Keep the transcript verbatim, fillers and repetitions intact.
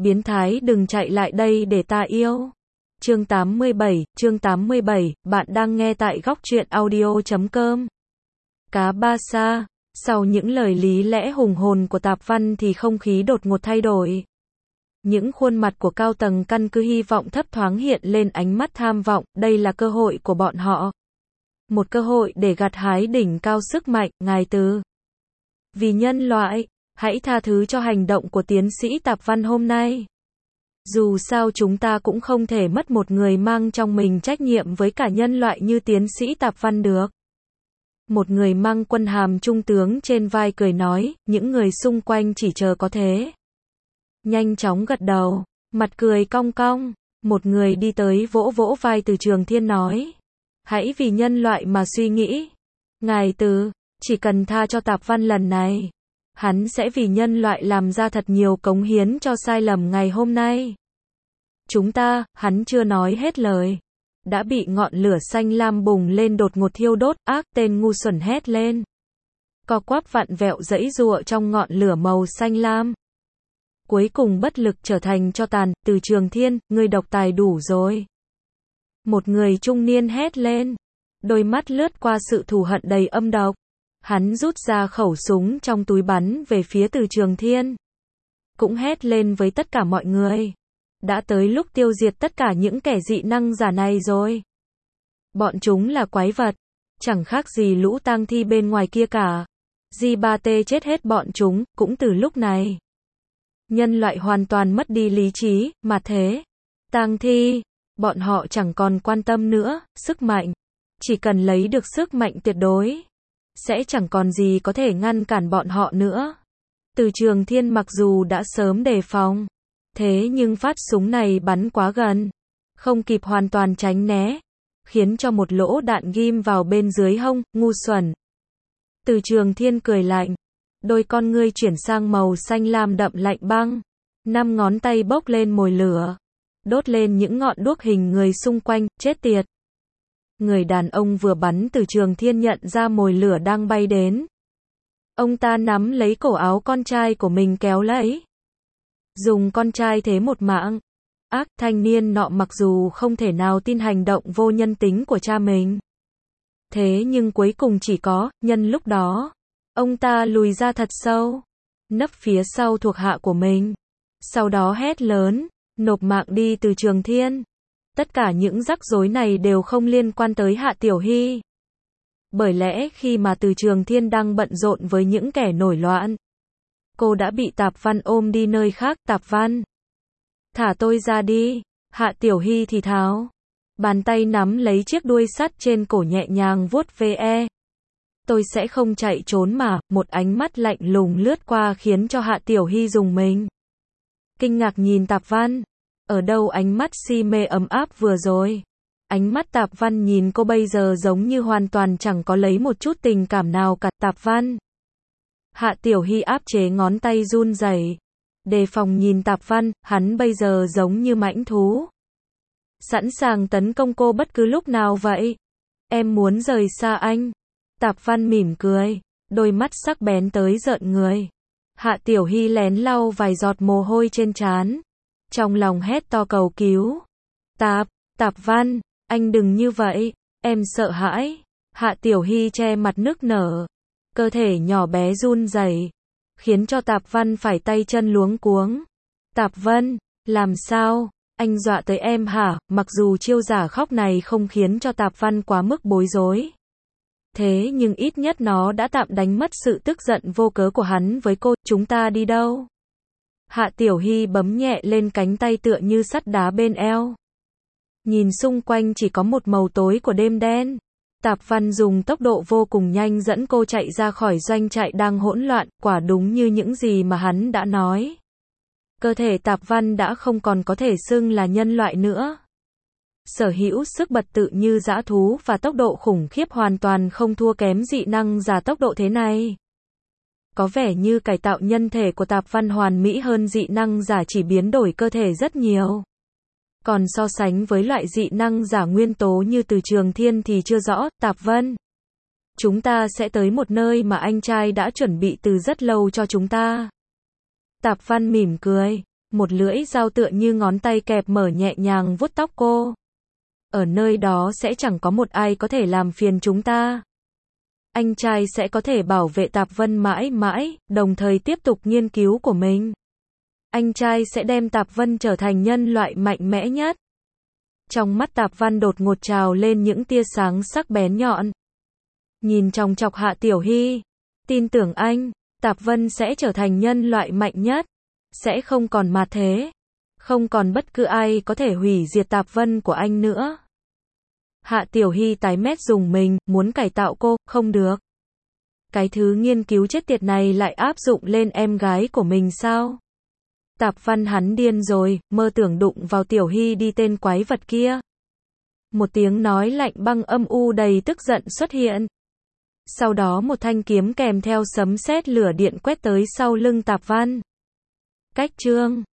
Biến thái đừng chạy lại đây để ta yêu. Chương tám mươi bảy, chương tám mươi bảy, bạn đang nghe tại góc truyện audio chấm com. Cá Ba Sa. Sau những lời lý lẽ hùng hồn của Tạp Văn thì không khí đột ngột thay đổi. Những khuôn mặt của cao tầng căn cứ hy vọng thấp thoáng hiện lên ánh mắt tham vọng, đây là cơ hội của bọn họ. Một cơ hội để gặt hái đỉnh cao sức mạnh, ngài Từ. Vì nhân loại, hãy tha thứ cho hành động của tiến sĩ Tạp Văn hôm nay. Dù sao chúng ta cũng không thể mất một người mang trong mình trách nhiệm với cả nhân loại như tiến sĩ Tạp Văn được. Một người mang quân hàm trung tướng trên vai cười nói, những người xung quanh chỉ chờ có thế. Nhanh chóng gật đầu, mặt cười cong cong, một người đi tới vỗ vỗ vai Từ Trường Thiên nói. Hãy vì nhân loại mà suy nghĩ. Ngài Từ, chỉ cần tha cho Tạp Văn lần này. Hắn sẽ vì nhân loại làm ra thật nhiều cống hiến cho sai lầm ngày hôm nay. Chúng ta, hắn chưa nói hết lời. Đã bị ngọn lửa xanh lam bùng lên đột ngột thiêu đốt, ác tên ngu xuẩn hét lên. Co quắp vặn vẹo giãy giụa trong ngọn lửa màu xanh lam. Cuối cùng bất lực trở thành tro tàn, Từ Trường Thiên, ngươi độc tài đủ rồi. Một người trung niên hét lên. Đôi mắt lướt qua sự thù hận đầy âm độc. Hắn rút ra khẩu súng trong túi bắn về phía Từ Trường Thiên. Cũng hét lên với tất cả mọi người. Đã tới lúc tiêu diệt tất cả những kẻ dị năng giả này rồi. Bọn chúng là quái vật. Chẳng khác gì lũ tang thi bên ngoài kia cả. G ba T chết hết bọn chúng, cũng từ lúc này. Nhân loại hoàn toàn mất đi lý trí, mà thế. Tang thi, bọn họ chẳng còn quan tâm nữa, sức mạnh. Chỉ cần lấy được sức mạnh tuyệt đối. Sẽ chẳng còn gì có thể ngăn cản bọn họ nữa. Từ Trường Thiên mặc dù đã sớm đề phòng. Thế nhưng phát súng này bắn quá gần. Không kịp hoàn toàn tránh né. Khiến cho một lỗ đạn ghim vào bên dưới hông, ngu xuẩn. Từ Trường Thiên cười lạnh. Đôi con ngươi chuyển sang màu xanh lam đậm lạnh băng. Năm ngón tay bốc lên mồi lửa. Đốt lên những ngọn đuốc hình người xung quanh, chết tiệt. Người đàn ông vừa bắn Từ Trường Thiên nhận ra mồi lửa đang bay đến. Ông ta nắm lấy cổ áo con trai của mình kéo lấy. Dùng con trai thế một mạng. Ác, thanh niên nọ mặc dù không thể nào tin hành động vô nhân tính của cha mình. Thế nhưng cuối cùng chỉ có, nhân lúc đó. Ông ta lùi ra thật sâu. Nấp phía sau thuộc hạ của mình. Sau đó hét lớn, nộp mạng đi Từ Trường Thiên. Tất cả những rắc rối này đều không liên quan tới Hạ Tiểu Hy. Bởi lẽ khi mà Từ Trường Thiên đang bận rộn với những kẻ nổi loạn, cô đã bị Tạp Văn ôm đi nơi khác. Tạp Văn, thả tôi ra đi. Hạ Tiểu Hy thì thào. Bàn tay nắm lấy chiếc đuôi sắt trên cổ nhẹ nhàng vuốt ve. Tôi sẽ không chạy trốn mà. Một ánh mắt lạnh lùng lướt qua khiến cho Hạ Tiểu Hy rùng mình. Kinh ngạc nhìn Tạp Văn. Ở đâu ánh mắt si mê ấm áp vừa rồi? Ánh mắt Tạp Văn nhìn cô bây giờ giống như hoàn toàn chẳng có lấy một chút tình cảm nào cả. Tạp Văn. Hạ Tiểu Hy áp chế ngón tay run rẩy, đề phòng nhìn Tạp Văn, hắn bây giờ giống như mãnh thú. Sẵn sàng tấn công cô bất cứ lúc nào vậy. Em muốn rời xa anh. Tạp Văn mỉm cười, đôi mắt sắc bén tới rợn người. Hạ Tiểu Hy lén lau vài giọt mồ hôi trên trán. Trong lòng hét to cầu cứu. Tạp, Tạp Văn, anh đừng như vậy, em sợ hãi. Hạ Tiểu Hy che mặt nức nở. Cơ thể nhỏ bé run rẩy, khiến cho Tạp Văn phải tay chân luống cuống. Tạp Văn, làm sao? Anh dọa tới em hả? Mặc dù chiêu giả khóc này không khiến cho Tạp Văn quá mức bối rối. Thế nhưng ít nhất nó đã tạm đánh mất sự tức giận vô cớ của hắn với cô. Chúng ta đi đâu? Hạ Tiểu Hy bấm nhẹ lên cánh tay tựa như sắt đá bên eo. Nhìn xung quanh chỉ có một màu tối của đêm đen. Tạp Văn dùng tốc độ vô cùng nhanh dẫn cô chạy ra khỏi doanh trại đang hỗn loạn, quả đúng như những gì mà hắn đã nói. Cơ thể Tạp Văn đã không còn có thể xưng là nhân loại nữa. Sở hữu sức bật tự như dã thú và tốc độ khủng khiếp hoàn toàn không thua kém dị năng giả tốc độ thế này. Có vẻ như cải tạo nhân thể của Tạp Văn hoàn mỹ hơn dị năng giả chỉ biến đổi cơ thể rất nhiều. Còn so sánh với loại dị năng giả nguyên tố như Từ Trường Thiên thì chưa rõ. Tạp Văn, chúng ta sẽ tới một nơi mà anh trai đã chuẩn bị từ rất lâu cho chúng ta. Tạp Văn mỉm cười, Một lưỡi dao tựa như ngón tay kẹp mở nhẹ nhàng vuốt tóc cô. Ở nơi đó sẽ chẳng có một ai có thể làm phiền chúng ta. Anh trai sẽ có thể bảo vệ Tạp Vân mãi mãi, đồng thời tiếp tục nghiên cứu của mình. Anh trai sẽ đem Tạp Vân trở thành nhân loại mạnh mẽ nhất. Trong mắt Tạp Văn đột ngột trào lên những tia sáng sắc bén nhọn. Nhìn chòng chọc Hạ Tiểu Hy. Tin tưởng anh, Tạp Vân sẽ trở thành nhân loại mạnh nhất. Sẽ không còn ma thế. Không còn bất cứ ai có thể hủy diệt Tạp Vân của anh nữa. Hạ Tiểu Hy tái mét dùng mình, muốn cải tạo cô, không được. Cái thứ nghiên cứu chết tiệt này lại áp dụng lên em gái của mình sao? Tạp Văn hắn điên rồi, mơ tưởng đụng vào Tiểu Hy đi tên quái vật kia. Một tiếng nói lạnh băng âm u đầy tức giận xuất hiện. Sau đó một thanh kiếm kèm theo sấm sét lửa điện quét tới sau lưng Tạp Văn. Cách chương